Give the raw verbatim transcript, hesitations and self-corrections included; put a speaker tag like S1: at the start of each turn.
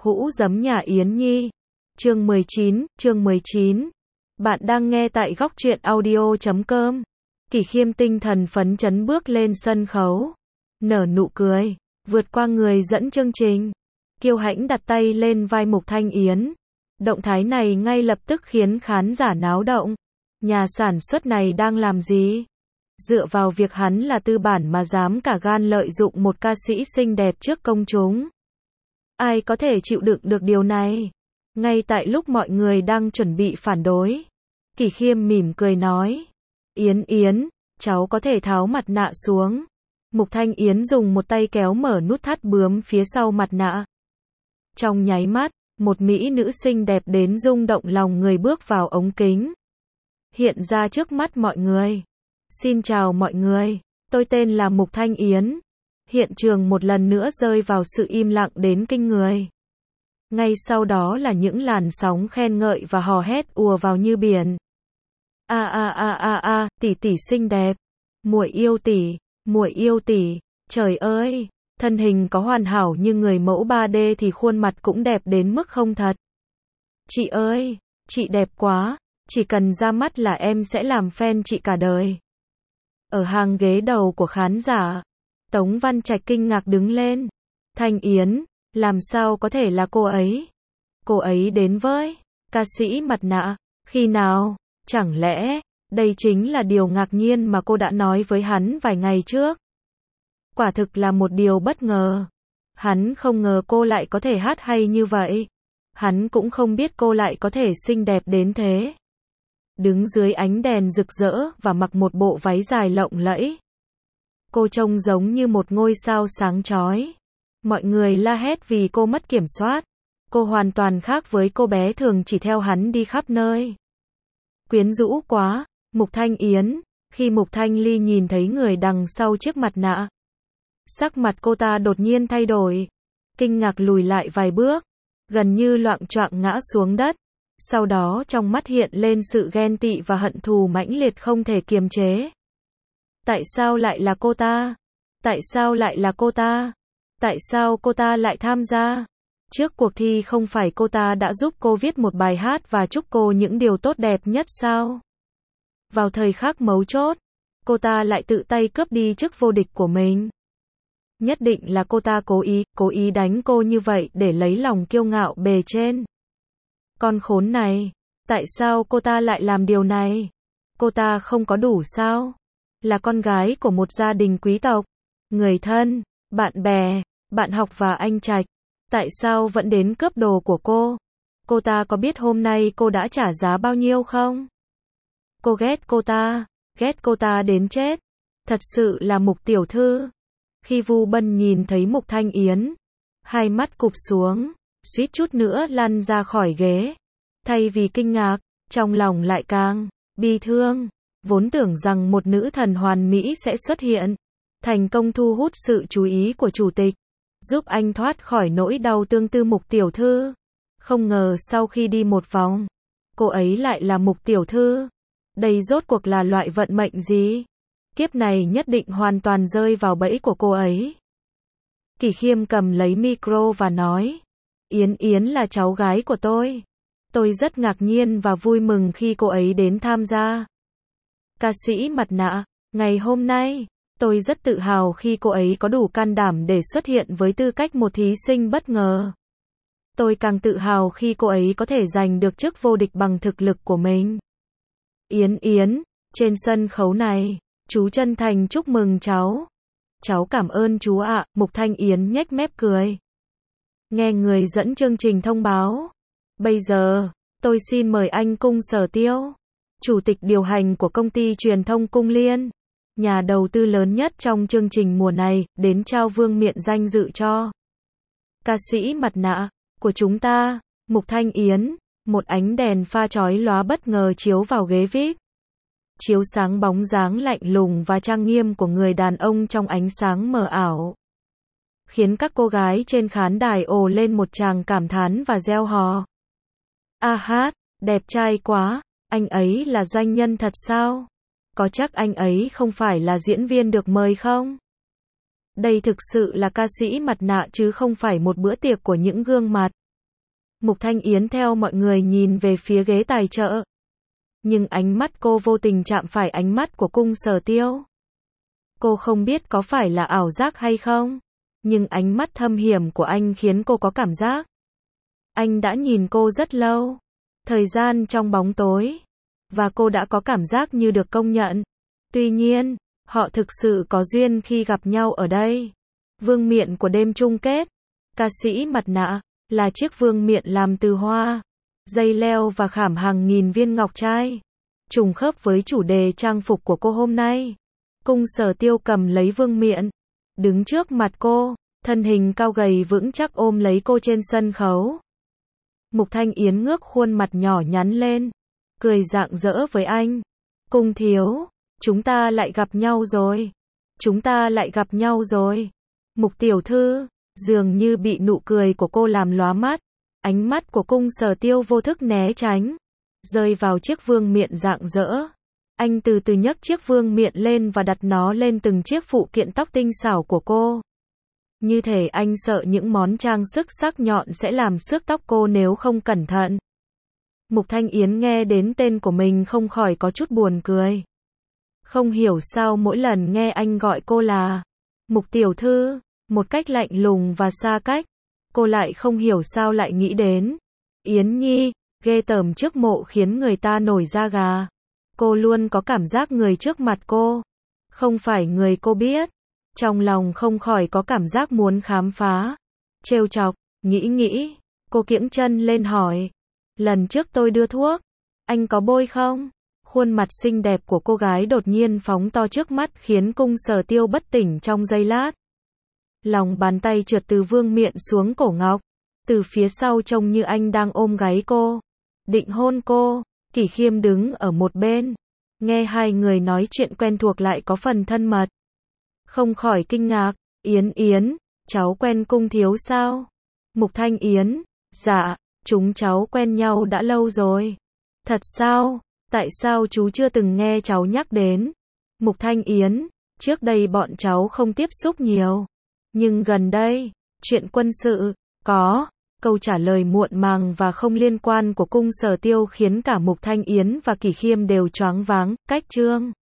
S1: Hũ giấm nhà Yến Nhi. Chương mười chín, chương mười chín. Bạn đang nghe tại góc truyện audio chấm com. Kỷ Khiêm tinh thần phấn chấn bước lên sân khấu, nở nụ cười, vượt qua người dẫn chương trình, kiêu hãnh đặt tay lên vai Mục Thanh Yến. Động thái này ngay lập tức khiến khán giả náo động. Nhà sản xuất này đang làm gì? Dựa vào việc hắn là tư bản mà dám cả gan lợi dụng một ca sĩ xinh đẹp trước công chúng. Ai có thể chịu đựng được điều này? Ngay tại lúc mọi người đang chuẩn bị phản đối, Kỷ Khiêm mỉm cười nói: Yến Yến, cháu có thể tháo mặt nạ xuống. Mục Thanh Yến dùng một tay kéo mở nút thắt bướm phía sau mặt nạ. Trong nháy mắt, một mỹ nữ xinh đẹp đến rung động lòng người bước vào ống kính, hiện ra trước mắt mọi người. Xin chào mọi người, tôi tên là Mục Thanh Yến. Hiện trường một lần nữa rơi vào sự im lặng đến kinh người. Ngay sau đó là những làn sóng khen ngợi và hò hét ùa vào như biển. A a a a a, tỷ tỷ xinh đẹp, muội yêu tỷ, muội yêu tỷ, trời ơi, thân hình có hoàn hảo như người mẫu ba D thì khuôn mặt cũng đẹp đến mức không thật. Chị ơi, chị đẹp quá, chỉ cần ra mắt là em sẽ làm fan chị cả đời. Ở hàng ghế đầu của khán giả, Tống Văn Trạch kinh ngạc đứng lên. Thanh Yến, làm sao có thể là cô ấy? Cô ấy đến với ca sĩ mặt nạ, khi nào? Chẳng lẽ, đây chính là điều ngạc nhiên mà cô đã nói với hắn vài ngày trước? Quả thực là một điều bất ngờ. Hắn không ngờ cô lại có thể hát hay như vậy. Hắn cũng không biết cô lại có thể xinh đẹp đến thế. Đứng dưới ánh đèn rực rỡ và mặc một bộ váy dài lộng lẫy, cô trông giống như một ngôi sao sáng chói. Mọi người la hét vì cô mất kiểm soát. Cô hoàn toàn khác với cô bé thường chỉ theo hắn đi khắp nơi. Quyến rũ quá, Mục Thanh Yến. Khi Mục Thanh Ly nhìn thấy người đằng sau chiếc mặt nạ, sắc mặt cô ta đột nhiên thay đổi, kinh ngạc lùi lại vài bước, gần như loạng choạng ngã xuống đất. Sau đó trong mắt hiện lên sự ghen tị và hận thù mãnh liệt không thể kiềm chế. Tại sao lại là cô ta? Tại sao lại là cô ta? Tại sao cô ta lại tham gia? Trước cuộc thi không phải cô ta đã giúp cô viết một bài hát và chúc cô những điều tốt đẹp nhất sao? Vào thời khắc mấu chốt, cô ta lại tự tay cướp đi chức vô địch của mình. Nhất định là cô ta cố ý, cố ý đánh cô như vậy để lấy lòng kiêu ngạo bề trên. Con khốn này, tại sao cô ta lại làm điều này? Cô ta không có đủ sao? Là con gái của một gia đình quý tộc, người thân, bạn bè, bạn học và anh Trạch, tại sao vẫn đến cướp đồ của cô? Cô ta có biết hôm nay cô đã trả giá bao nhiêu không? Cô ghét cô ta, ghét cô ta đến chết. Thật sự là Mục tiểu thư. Khi Vu Bân nhìn thấy Mục Thanh Yến, hai mắt cụp xuống, suýt chút nữa lăn ra khỏi ghế. Thay vì kinh ngạc, trong lòng lại càng bi thương. Vốn tưởng rằng một nữ thần hoàn mỹ sẽ xuất hiện, thành công thu hút sự chú ý của chủ tịch, giúp anh thoát khỏi nỗi đau tương tư Mục tiểu thư. Không ngờ sau khi đi một vòng, cô ấy lại là Mục tiểu thư. Đây rốt cuộc là loại vận mệnh gì? Kiếp này nhất định hoàn toàn rơi vào bẫy của cô ấy. Kỷ Khiêm cầm lấy micro và nói: Yến Yến là cháu gái của tôi. Tôi rất ngạc nhiên và vui mừng khi cô ấy đến tham gia ca sĩ mặt nạ. Ngày hôm nay, tôi rất tự hào khi cô ấy có đủ can đảm để xuất hiện với tư cách một thí sinh bất ngờ. Tôi càng tự hào khi cô ấy có thể giành được chức vô địch bằng thực lực của mình. Yến Yến, trên sân khấu này, chú chân thành chúc mừng cháu. Cháu cảm ơn chú ạ. Mục Thanh Yến nhếch mép cười. Nghe người dẫn chương trình thông báo. Bây giờ, tôi xin mời anh Cung Sở Tiêu, chủ tịch điều hành của công ty truyền thông Cung Liên, nhà đầu tư lớn nhất trong chương trình mùa này, đến trao vương miện danh dự cho ca sĩ mặt nạ của chúng ta, Mục Thanh Yến. Một ánh đèn pha chói lóa bất ngờ chiếu vào ghế vi ai pi, chiếu sáng bóng dáng lạnh lùng và trang nghiêm của người đàn ông trong ánh sáng mờ ảo, khiến các cô gái trên khán đài ồ lên một tràng cảm thán và reo hò. A hát, đẹp trai quá, anh ấy là doanh nhân thật sao? Có chắc anh ấy không phải là diễn viên được mời không? Đây thực sự là ca sĩ mặt nạ chứ không phải một bữa tiệc của những gương mặt Mục Thanh Yến theo mọi người nhìn về phía ghế tài trợ. Nhưng ánh mắt cô vô tình chạm phải ánh mắt của Cung Sở Tiêu. Cô không biết có phải là ảo giác hay không, nhưng ánh mắt thâm hiểm của anh khiến cô có cảm giác. Anh đã nhìn cô rất lâu, thời gian trong bóng tối, và cô đã có cảm giác như được công nhận. Tuy nhiên, họ thực sự có duyên khi gặp nhau ở đây. Vương miện của đêm chung kết. Ca sĩ mặt nạ, là chiếc vương miện làm từ hoa, dây leo và khảm hàng nghìn viên ngọc trai. Trùng khớp với chủ đề trang phục của cô hôm nay. Cung Sở Tiêu cầm lấy vương miện, đứng trước mặt cô, thân hình cao gầy vững chắc ôm lấy cô trên sân khấu. Mục Thanh Yến ngước khuôn mặt nhỏ nhắn lên, cười rạng rỡ với anh. Cung thiếu, chúng ta lại gặp nhau rồi. Chúng ta lại gặp nhau rồi. Mục tiểu thư, dường như bị nụ cười của cô làm lóa mắt. Ánh mắt của Cung Sở Tiêu vô thức né tránh, rơi vào chiếc vương miện rạng rỡ. Anh từ từ nhấc chiếc vương miện lên và đặt nó lên từng chiếc phụ kiện tóc tinh xảo của cô. Như thể anh sợ những món trang sức sắc nhọn sẽ làm xước tóc cô nếu không cẩn thận. Mục Thanh Yến nghe đến tên của mình không khỏi có chút buồn cười. Không hiểu sao mỗi lần nghe anh gọi cô là Mục tiểu thư, một cách lạnh lùng và xa cách, cô lại không hiểu sao lại nghĩ đến Yến Nhi, ghê tởm trước mộ khiến người ta nổi da gà. Cô luôn có cảm giác người trước mặt cô không phải người cô biết. Trong lòng không khỏi có cảm giác muốn khám phá, trêu chọc, nghĩ nghĩ, cô kiễng chân lên hỏi. Lần trước tôi đưa thuốc, anh có bôi không? Khuôn mặt xinh đẹp của cô gái đột nhiên phóng to trước mắt khiến Cung Sở Tiêu bất tỉnh trong giây lát. Lòng bàn tay trượt từ vương miện xuống cổ ngọc, từ phía sau trông như anh đang ôm gáy cô, định hôn cô. Kỷ Khiêm đứng ở một bên, nghe hai người nói chuyện quen thuộc lại có phần thân mật, không khỏi kinh ngạc. Yến Yến, cháu quen Cung thiếu sao? Mục Thanh Yến, dạ, chúng cháu quen nhau đã lâu rồi. Thật sao? Tại sao chú chưa từng nghe cháu nhắc đến? Mục Thanh Yến, trước đây bọn cháu không tiếp xúc nhiều, nhưng gần đây, chuyện quân sự, có. Câu trả lời muộn màng và không liên quan của Cung Sở Tiêu khiến cả Mục Thanh Yến và Kỷ Khiêm đều choáng váng. Cách chương